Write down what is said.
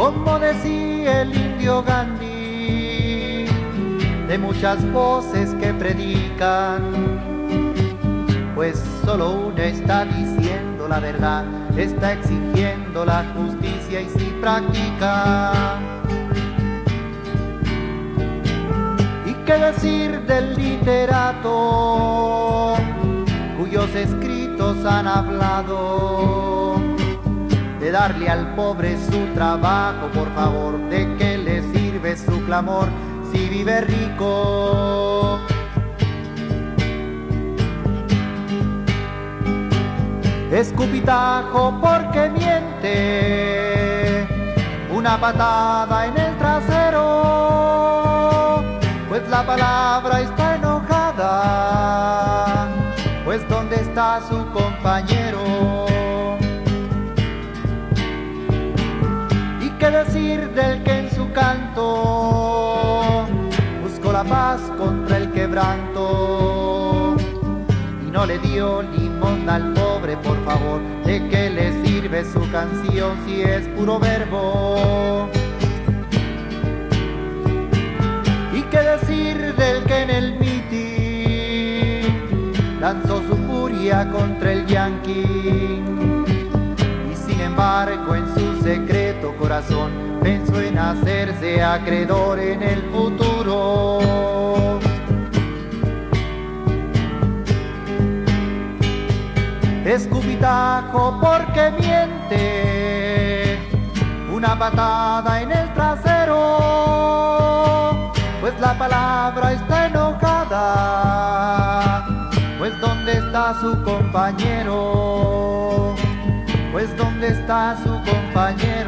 como decía el indio Gandhi, de muchas voces que predican, pues solo una está diciendo la verdad, está exigiendo la justicia y si practica. ¿Y qué decir del literato cuyos escritos han hablado de darle al pobre su trabajo, por favor? ¿De qué le sirve su clamor si vive rico? Escupitajo porque miente, una patada en el trasero, pues la palabra está enojada, pues ¿dónde está su compañero? ¿Y qué decir del que en su canto buscó la paz contra el quebranto y no le dio limosna al pobre, por favor? ¿De qué le sirve su canción si es puro verbo? ¿Y qué decir del que en el mitin lanzó su furia contra el yanqui y sin embargo en su secreto corazón pensó en hacerse acreedor en el futuro? Escupitajo porque miente, una patada en el trasero, pues la palabra está enojada, pues ¿dónde está su compañero? Pues ¿dónde está su compañero?